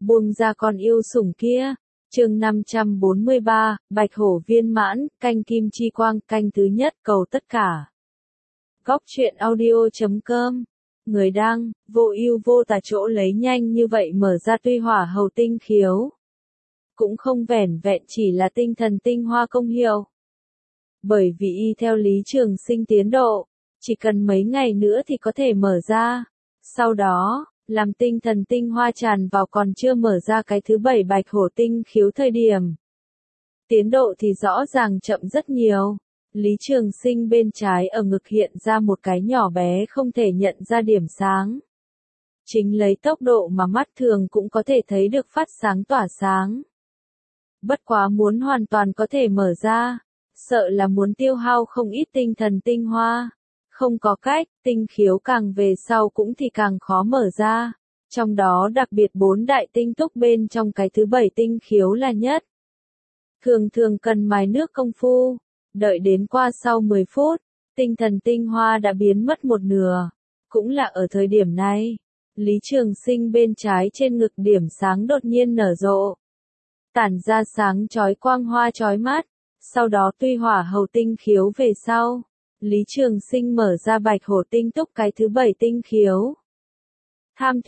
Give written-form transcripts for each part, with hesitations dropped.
buông ra con yêu sủng kia. Chương 543, Bạch Hổ viên mãn, canh kim chi quang, canh thứ nhất, cầu tất cả. Góc truyện audio.com. Người đăng, vô ưu vô tà chỗ lấy nhanh như vậy mở ra tuy hỏa hầu tinh khiếu. Cũng không vẻn vẹn chỉ là tinh thần tinh hoa công hiệu. Bởi vì y theo Lý Trường Sinh tiến độ, chỉ cần mấy ngày nữa thì có thể mở ra. Sau đó, làm tinh thần tinh hoa tràn vào còn chưa mở ra cái thứ 7 bạch hổ tinh khiếu thời điểm. Tiến độ thì rõ ràng chậm rất nhiều. Lý Trường Sinh bên trái ở ngực hiện ra một cái nhỏ bé không thể nhận ra điểm sáng. Chính lấy tốc độ mà mắt thường cũng có thể thấy được phát sáng tỏa sáng. Bất quá muốn hoàn toàn có thể mở ra, sợ là muốn tiêu hao không ít tinh thần tinh hoa. Không có cách, tinh khiếu càng về sau cũng thì càng khó mở ra. Trong đó đặc biệt 4 đại tinh túc bên trong cái thứ 7 tinh khiếu là nhất. Thường thường cần mài nước công phu. Đợi đến qua sau 10 phút, tinh thần tinh hoa đã biến mất một nửa. Cũng là ở thời điểm này, Lý Trường Sinh bên trái trên ngực điểm sáng đột nhiên nở rộ. Tản ra sáng chói quang hoa chói mắt. Sau đó tuy hỏa hầu tinh khiếu về sau, Lý Trường Sinh mở ra bạch hổ tinh túc cái thứ 7 tinh khiếu. Tham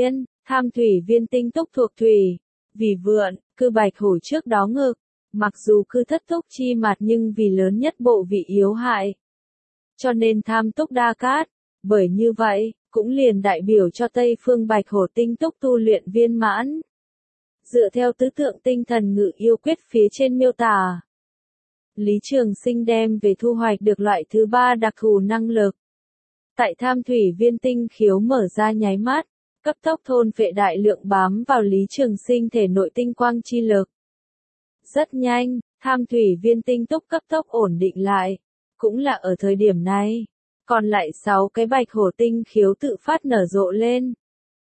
thủy viên tinh túc thuộc thủy, vì vượn, cư bạch hổ trước đó ngực. Mặc dù cư thất túc chi mặt nhưng vì lớn nhất bộ vị yếu hại. Cho nên tham túc đa cát, bởi như vậy, cũng liền đại biểu cho Tây phương bạch hổ tinh túc tu luyện viên mãn. Dựa theo tứ tượng tinh thần ngự yêu quyết phía trên miêu tả, Lý Trường Sinh đem về thu hoạch được loại thứ 3 đặc thù năng lực. Tại tham thủy viên tinh khiếu mở ra nháy mắt, cấp tốc thôn phệ đại lượng bám vào Lý Trường Sinh thể nội tinh quang chi lực. Rất nhanh, tham thủy viên tinh túc cấp tốc ổn định lại. Cũng là ở thời điểm này, còn lại 6 cái bạch hổ tinh khiếu tự phát nở rộ lên.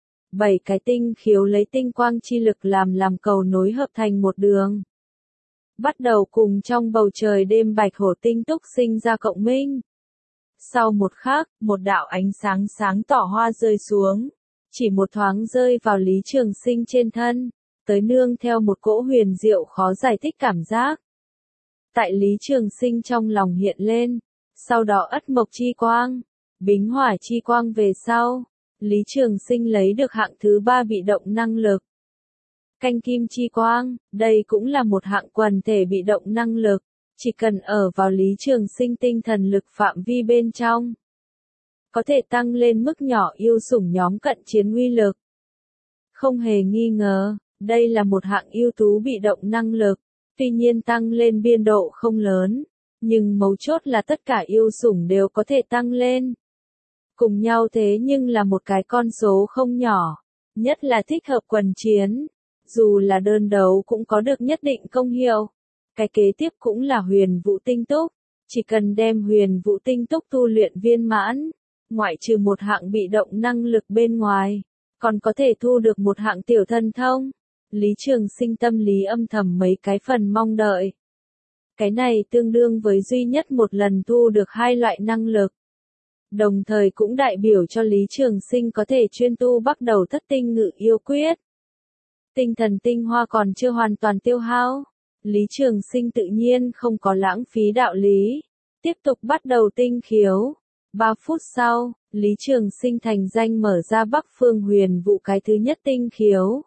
7 cái tinh khiếu lấy tinh quang chi lực làm cầu nối hợp thành một đường. Bắt đầu cùng trong bầu trời đêm bạch hổ tinh túc sinh ra cộng minh. Sau một khắc, một đạo ánh sáng sáng tỏ hoa rơi xuống. Chỉ một thoáng rơi vào Lý Trường Sinh trên thân. Tới nương theo một cỗ huyền diệu khó giải thích cảm giác. Tại Lý Trường Sinh trong lòng hiện lên. Sau đó ất mộc chi quang, bính hỏa chi quang về sau. Lý Trường Sinh lấy được hạng thứ 3 bị động năng lực. Canh kim chi quang, đây cũng là một hạng quần thể bị động năng lực, chỉ cần ở vào Lý Trường Sinh tinh thần lực phạm vi bên trong. Có thể tăng lên mức nhỏ yêu sủng nhóm cận chiến uy lực. Không hề nghi ngờ, đây là một hạng ưu tú bị động năng lực, tuy nhiên tăng lên biên độ không lớn, nhưng mấu chốt là tất cả yêu sủng đều có thể tăng lên. Cùng nhau thế nhưng là một cái con số không nhỏ, nhất là thích hợp quần chiến. Dù là đơn đấu cũng có được nhất định công hiệu. Cái kế tiếp cũng là huyền vũ tinh túc. Chỉ cần đem huyền vũ tinh túc tu luyện viên mãn, ngoại trừ một hạng bị động năng lực bên ngoài, còn có thể thu được một hạng tiểu thần thông. Lý Trường Sinh tâm lý âm thầm mấy cái phần mong đợi. Cái này tương đương với duy nhất một lần thu được 2 loại năng lực. Đồng thời cũng đại biểu cho Lý Trường Sinh có thể chuyên tu bắt đầu thất tinh ngự yêu quyết. Tinh thần tinh hoa còn chưa hoàn toàn tiêu hao. Lý Trường Sinh tự nhiên không có lãng phí đạo lý. Tiếp tục bắt đầu tinh khiếu. 3 phút sau, Lý Trường Sinh thành danh mở ra Bắc Phương huyền vụ cái thứ nhất tinh khiếu.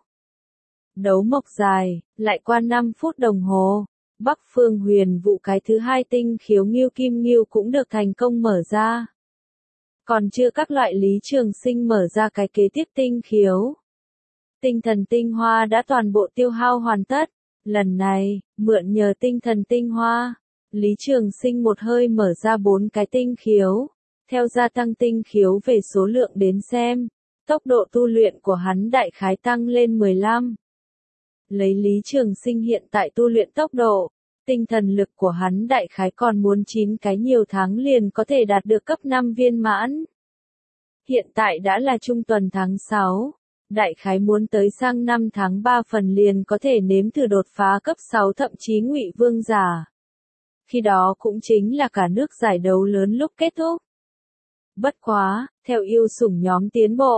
Đấu mộc dài, lại qua 5 phút đồng hồ. Bắc Phương huyền vụ cái thứ 2 tinh khiếu Ngưu Kim Ngưu cũng được thành công mở ra. Còn chưa các loại Lý Trường Sinh mở ra cái kế tiếp tinh khiếu. Tinh thần tinh hoa đã toàn bộ tiêu hao hoàn tất. Lần này, mượn nhờ tinh thần tinh hoa, Lý Trường Sinh một hơi mở ra 4 cái tinh khiếu. Theo gia tăng tinh khiếu về số lượng đến xem, tốc độ tu luyện của hắn đại khái tăng lên 15. Lấy Lý Trường Sinh hiện tại tu luyện tốc độ, tinh thần lực của hắn đại khái còn muốn 9 cái nhiều tháng liền có thể đạt được cấp 5 viên mãn. Hiện tại đã là trung tuần tháng 6. Đại khái muốn tới sang 5 tháng 3 phần liền có thể nếm thử đột phá cấp 6 thậm chí ngụy vương giả. Khi đó cũng chính là cả nước giải đấu lớn lúc kết thúc. Bất quá, theo yêu sủng nhóm tiến bộ,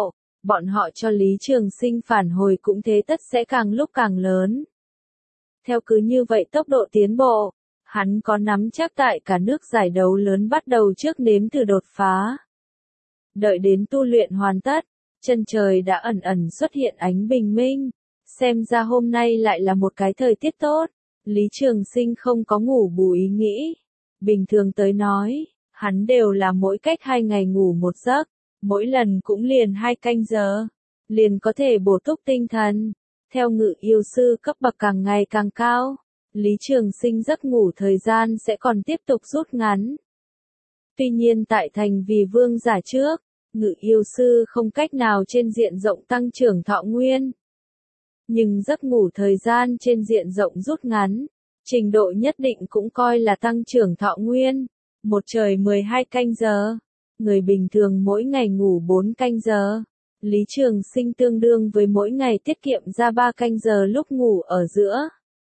bọn họ cho Lý Trường Sinh phản hồi cũng thế tất sẽ càng lúc càng lớn. Theo cứ như vậy tốc độ tiến bộ, hắn có nắm chắc tại cả nước giải đấu lớn bắt đầu trước nếm thử đột phá. Đợi đến tu luyện hoàn tất, chân trời đã ẩn ẩn xuất hiện ánh bình minh, xem ra hôm nay lại là một cái thời tiết tốt. Lý Trường Sinh không có ngủ bù ý nghĩ. Bình thường tới nói, hắn đều là mỗi cách 2 ngày ngủ một giấc, mỗi lần cũng liền 2 canh giờ, liền có thể bổ túc tinh thần. Theo Ngự Yêu Sư cấp bậc càng ngày càng cao, Lý Trường Sinh giấc ngủ thời gian sẽ còn tiếp tục rút ngắn. Tuy nhiên tại thành vì vương giả trước, Ngự Yêu Sư không cách nào trên diện rộng tăng trưởng thọ nguyên. Nhưng giấc ngủ thời gian trên diện rộng rút ngắn, trình độ nhất định cũng coi là tăng trưởng thọ nguyên. Một trời 12 canh giờ, người bình thường mỗi ngày ngủ 4 canh giờ. Lý Trường Sinh tương đương với mỗi ngày tiết kiệm ra 3 canh giờ lúc ngủ ở giữa.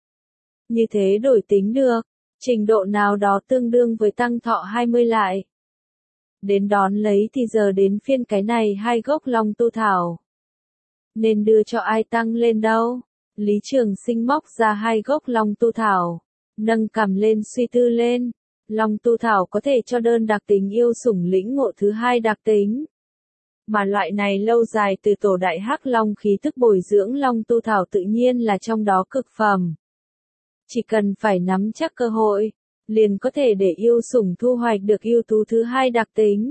Như thế đổi tính được, trình độ nào đó tương đương với tăng thọ 20 lại. Đến đón lấy thì giờ đến phiên cái này 2 gốc long tu thảo. Nên đưa cho ai tăng lên đâu? Lý Trường Sinh móc ra 2 gốc long tu thảo, nâng cằm lên suy tư lên. Long tu thảo có thể cho đơn đặc tính yêu sủng lĩnh ngộ thứ 2 đặc tính. Mà loại này lâu dài từ tổ đại hắc long khí tức bồi dưỡng long tu thảo tự nhiên là trong đó cực phẩm. Chỉ cần phải nắm chắc cơ hội, liền có thể để yêu sủng thu hoạch được yêu thú thứ 2 đặc tính.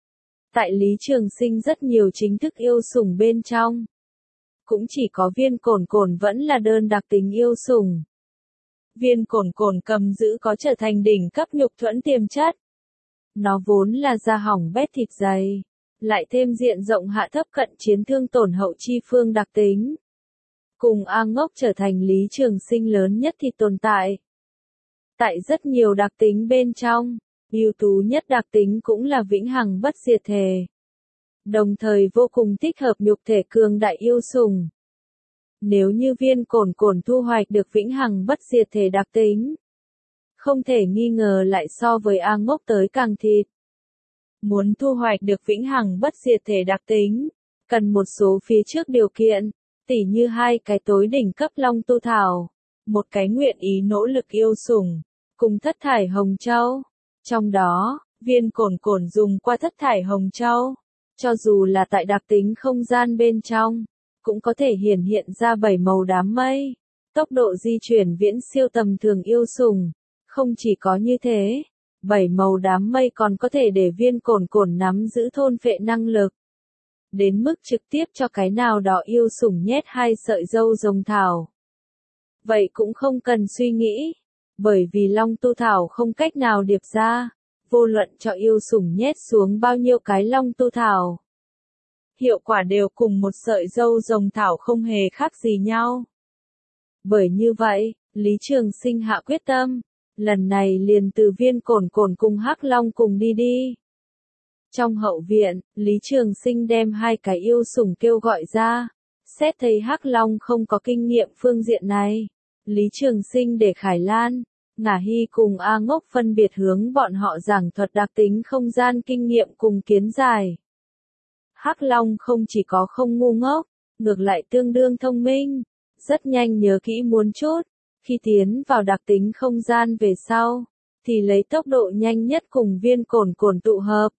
Tại Lý Trường Sinh rất nhiều chính thức yêu sủng bên trong. Cũng chỉ có viên cổn cổn vẫn là đơn đặc tính yêu sủng. Viên cổn cổn cầm giữ có trở thành đỉnh cấp nhục thuẫn tiềm chất. Nó vốn là da hỏng bét thịt dày, lại thêm diện rộng hạ thấp cận chiến thương tổn hậu chi phương đặc tính. Cùng A Ngốc trở thành Lý Trường Sinh lớn nhất thì tồn tại. Tại rất nhiều đặc tính bên trong, ưu tú nhất đặc tính cũng là vĩnh hằng bất diệt thể. Đồng thời vô cùng thích hợp nhục thể cường đại yêu sủng. Nếu như viên cổn cổn thu hoạch được vĩnh hằng bất diệt thể đặc tính, không thể nghi ngờ lại so với A Ngốc tới càng thịt. Muốn thu hoạch được vĩnh hằng bất diệt thể đặc tính, cần một số phía trước điều kiện, tỉ như 2 cái tối đỉnh cấp long tu thảo, một cái nguyện ý nỗ lực yêu sủng, cùng thất thải hồng châu. Trong đó, viên cổn cổn dùng qua thất thải hồng châu, cho dù là tại đặc tính không gian bên trong, cũng có thể hiển hiện ra 7 màu đám mây, tốc độ di chuyển viễn siêu tầm thường yêu sủng. Không chỉ có như thế, 7 màu đám mây còn có thể để viên cổn cổn nắm giữ thôn phệ năng lực. Đến mức trực tiếp cho cái nào đó yêu sủng nhét 2 sợi dâu rồng thảo. Vậy cũng không cần suy nghĩ, bởi vì long tu thảo không cách nào điệp ra, vô luận cho yêu sủng nhét xuống bao nhiêu cái long tu thảo. Hiệu quả đều cùng một sợi dâu rồng thảo không hề khác gì nhau. Bởi như vậy, Lý Trường Sinh hạ quyết tâm, lần này liền từ viên cổn cổn cùng hắc long cùng đi. Trong hậu viện, Lý Trường Sinh đem 2 cái yêu sủng kêu gọi ra, xét thấy hắc long không có kinh nghiệm phương diện này. Lý Trường Sinh để Khải Lan, Ngả Hy cùng A Ngốc phân biệt hướng bọn họ giảng thuật đặc tính không gian kinh nghiệm cùng kiến giải. Hắc long không chỉ có không ngu ngốc, ngược lại tương đương thông minh, rất nhanh nhớ kỹ muốn chút. Khi tiến vào đặc tính không gian về sau, thì lấy tốc độ nhanh nhất cùng viên cổn cổn tụ hợp.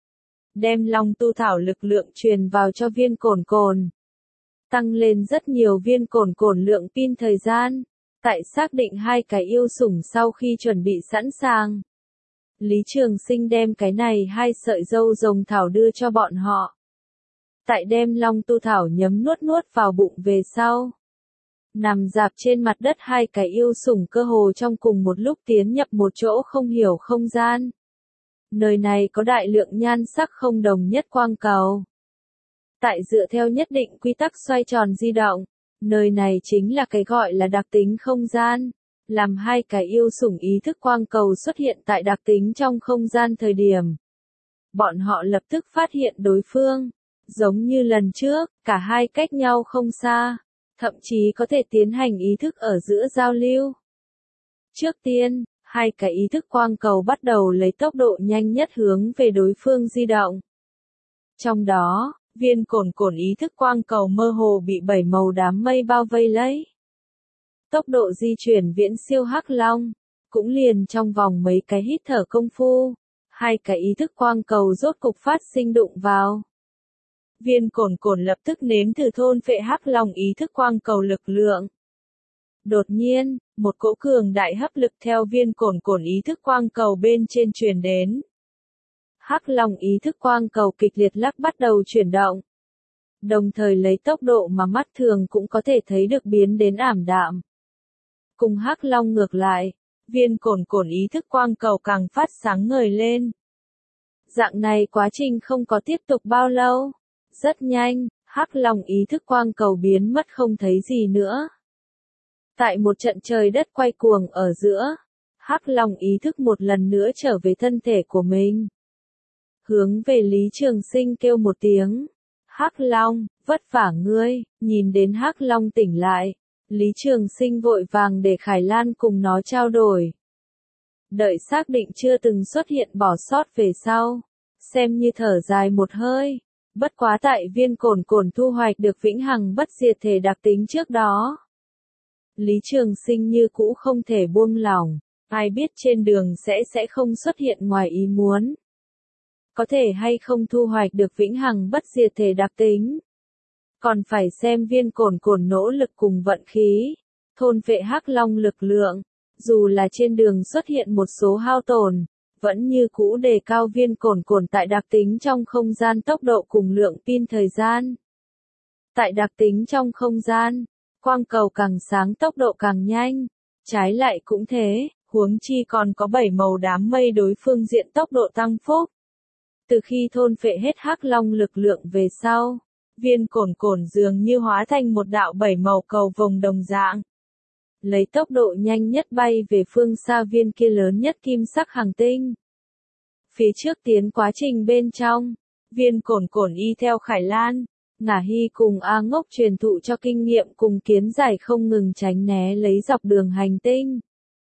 Đem long tu thảo lực lượng truyền vào cho viên cổn cổn. Tăng lên rất nhiều viên cổn cổn lượng pin thời gian. Tại xác định 2 cái yêu sủng sau khi chuẩn bị sẵn sàng, Lý Trường Sinh đem cái này 2 sợi dâu rồng thảo đưa cho bọn họ. Tại đem long tu thảo nhấm nuốt vào bụng về sau, nằm dạp trên mặt đất 2 cái yêu sủng cơ hồ trong cùng một lúc tiến nhập một chỗ không hiểu không gian. Nơi này có đại lượng nhan sắc không đồng nhất quang cầu. Tại dựa theo nhất định quy tắc xoay tròn di động, nơi này chính là cái gọi là đặc tính không gian. Làm 2 cái yêu sủng ý thức quang cầu xuất hiện tại đặc tính trong không gian thời điểm, bọn họ lập tức phát hiện đối phương. Giống như lần trước, cả 2 cách nhau không xa, thậm chí có thể tiến hành ý thức ở giữa giao lưu. Trước tiên, 2 cái ý thức quang cầu bắt đầu lấy tốc độ nhanh nhất hướng về đối phương di động. Trong đó, viên cồn cồn ý thức quang cầu mơ hồ bị 7 màu đám mây bao vây lấy. Tốc độ di chuyển viễn siêu Hắc Long, cũng liền trong vòng mấy cái hít thở công phu, hai cái ý thức quang cầu rốt cục phát sinh đụng vào. Viên cồn cồn lập tức nếm thử thôn phệ Hắc Long ý thức quang cầu lực lượng. Đột nhiên, một cỗ cường đại hấp lực theo viên cồn cồn ý thức quang cầu bên trên truyền đến. Hắc Long ý thức quang cầu kịch liệt lắc bắt đầu chuyển động. Đồng thời lấy tốc độ mà mắt thường cũng có thể thấy được biến đến ảm đạm. Cùng Hắc Long ngược lại, viên cồn cồn ý thức quang cầu càng phát sáng ngời lên. Dạng này quá trình không có tiếp tục bao lâu. Rất nhanh, Hắc Long ý thức quang cầu biến mất không thấy gì nữa. Tại một trận trời đất quay cuồng ở giữa, Hắc Long ý thức một lần nữa trở về thân thể của mình. Hướng về Lý Trường Sinh kêu một tiếng. Hắc Long, vất vả ngươi. Nhìn đến Hắc Long tỉnh lại, Lý Trường Sinh vội vàng để Khải Lan cùng nó trao đổi. Đợi xác định chưa từng xuất hiện bỏ sót về sau, xem như thở dài một hơi. Bất quá tại viên cồn cồn thu hoạch được vĩnh hằng bất diệt thể đặc tính trước đó. Lý Trường Sinh như cũ không thể buông lỏng, ai biết trên đường sẽ không xuất hiện ngoài ý muốn. Có thể hay không thu hoạch được vĩnh hằng bất diệt thể đặc tính. Còn phải xem viên cồn cồn nỗ lực cùng vận khí, thôn phệ Hắc Long lực lượng, dù là trên đường xuất hiện một số hao tổn, vẫn như cũ đề cao viên cồn cồn tại đặc tính trong không gian tốc độ cùng lượng pin thời gian. Tại đặc tính trong không gian, quang cầu càng sáng tốc độ càng nhanh, trái lại cũng thế, huống chi còn có 7 màu đám mây đối phương diện tốc độ tăng phúc. Từ khi thôn phệ hết Hắc Long lực lượng về sau, viên cồn cồn dường như hóa thành một đạo 7 màu cầu vồng đồng dạng. Lấy tốc độ nhanh nhất bay về phương xa viên kia lớn nhất kim sắc hành tinh. Phía trước tiến quá trình bên trong, viên cồn cồn y theo Khải Lan, Ngả Hy cùng A Ngốc truyền thụ cho kinh nghiệm cùng kiến giải không ngừng tránh né lấy dọc đường hành tinh.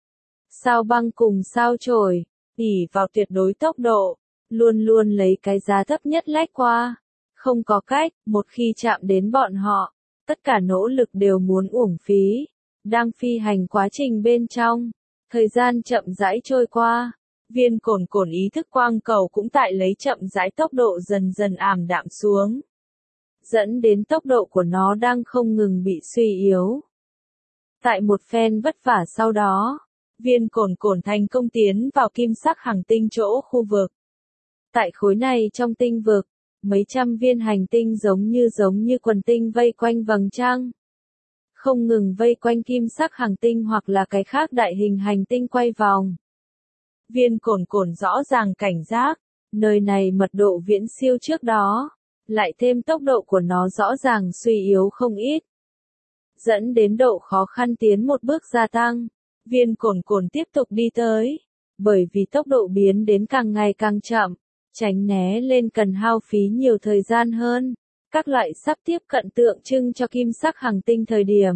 Sao Băng cùng Sao Chổi, ỷ vào tuyệt đối tốc độ, luôn luôn lấy cái giá thấp nhất lách qua. Không có cách, một khi chạm đến bọn họ, tất cả nỗ lực đều muốn uổng phí. Đang phi hành quá trình bên trong, thời gian chậm rãi trôi qua, viên cồn cồn ý thức quang cầu cũng tại lấy chậm rãi tốc độ dần dần ảm đạm xuống. Dẫn đến tốc độ của nó đang không ngừng bị suy yếu. Tại một phen vất vả sau đó, viên cồn cồn thành công tiến vào kim sắc hành tinh chỗ khu vực. Tại khối này trong tinh vực, mấy trăm viên hành tinh giống như quần tinh vây quanh vầng trăng. Không ngừng vây quanh kim sắc hành tinh hoặc là cái khác đại hình hành tinh quay vòng. Viên cồn cồn rõ ràng cảnh giác, nơi này mật độ viễn siêu trước đó, lại thêm tốc độ của nó rõ ràng suy yếu không ít. Dẫn đến độ khó khăn tiến một bước gia tăng, viên cồn cồn tiếp tục đi tới, bởi vì tốc độ biến đến càng ngày càng chậm, tránh né lên cần hao phí nhiều thời gian hơn. Các loại sắp tiếp cận tượng trưng cho kim sắc hành tinh thời điểm.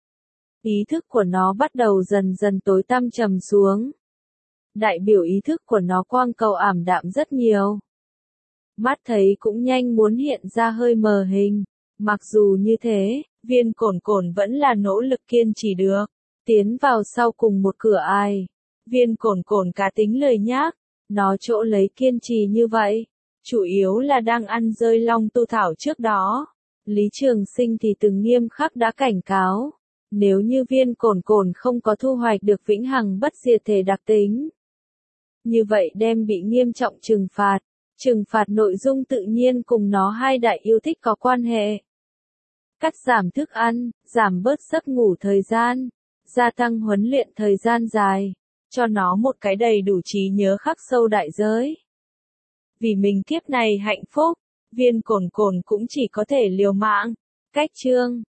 Ý thức của nó bắt đầu dần dần tối tăm trầm xuống. Đại biểu ý thức của nó quang cầu ảm đạm rất nhiều. Mắt thấy cũng nhanh muốn hiện ra hơi mờ hình. Mặc dù như thế, viên cồn cồn vẫn là nỗ lực kiên trì được. Tiến vào sau cùng một cửa ai. Viên cồn cồn cá tính lười nhác. Nó chỗ lấy kiên trì như vậy. Chủ yếu là đang ăn rơi long tu thảo trước đó. Lý Trường Sinh thì từng nghiêm khắc đã cảnh cáo. Nếu như viên cồn cồn không có thu hoạch được vĩnh hằng bất diệt thể đặc tính. Như vậy đem bị nghiêm trọng trừng phạt. Trừng phạt nội dung tự nhiên cùng nó hai đại yêu thích có quan hệ. Cắt giảm thức ăn, giảm bớt giấc ngủ thời gian, gia tăng huấn luyện thời gian dài. Cho nó một cái đầy đủ trí nhớ khắc sâu đại giới. Vì mình kiếp này hạnh phúc, viên cồn cồn cũng chỉ có thể liều mạng. Cách chương